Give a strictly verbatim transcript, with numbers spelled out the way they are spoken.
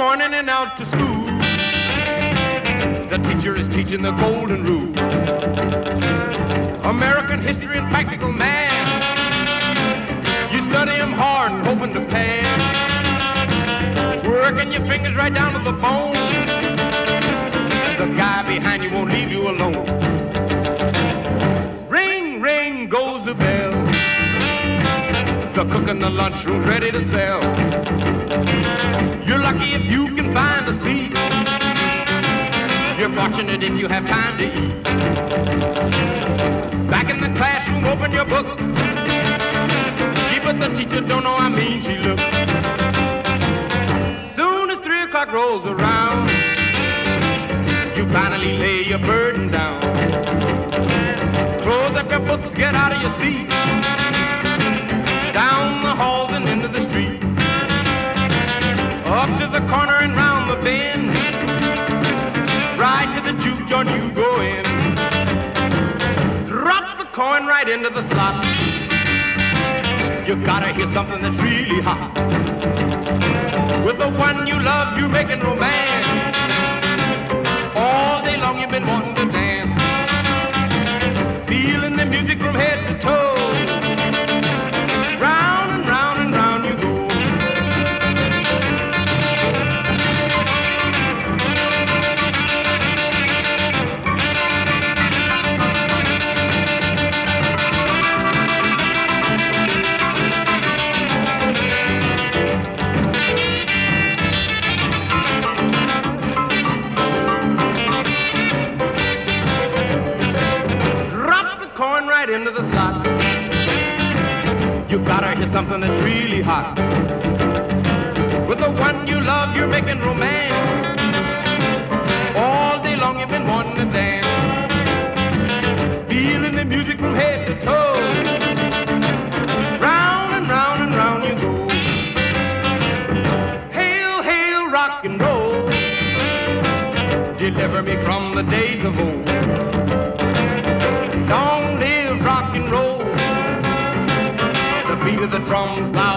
morning and out to school. The teacher is teaching the golden rule. American history and practical math. You study them hard and hoping to pass. Working your fingers right down to the bone. And the guy behind you won't leave you alone. Ring, ring goes the bell. The cook in the lunchroom's ready to sell. You're lucky if you can find a seat. You're fortunate if you have time to eat. Back in the classroom, open your books. Gee, but the teacher don't know how mean she looks. Soon as three o'clock rolls around, you finally lay your burden down. Close up your books, get out of your seat. Down the halls and into the street. Up to the corner and round the bend. Right to the juke joint you go in. Drop the coin right into the slot. You gotta hear something that's really hot. With the one you love, you're making romance. All day long you've been wanting to dance. Feeling the music from head to toe. Round and round and round you go. Into the slot. You gotta hear something that's really hot. With the one you love, you're making romance. All day long you've been wanting to dance. Feeling the music from head to toe. Round and round and round you go. Hail, hail, rock and roll. Deliver me from the days of old. Long live rock and roll. The beat of the drums loud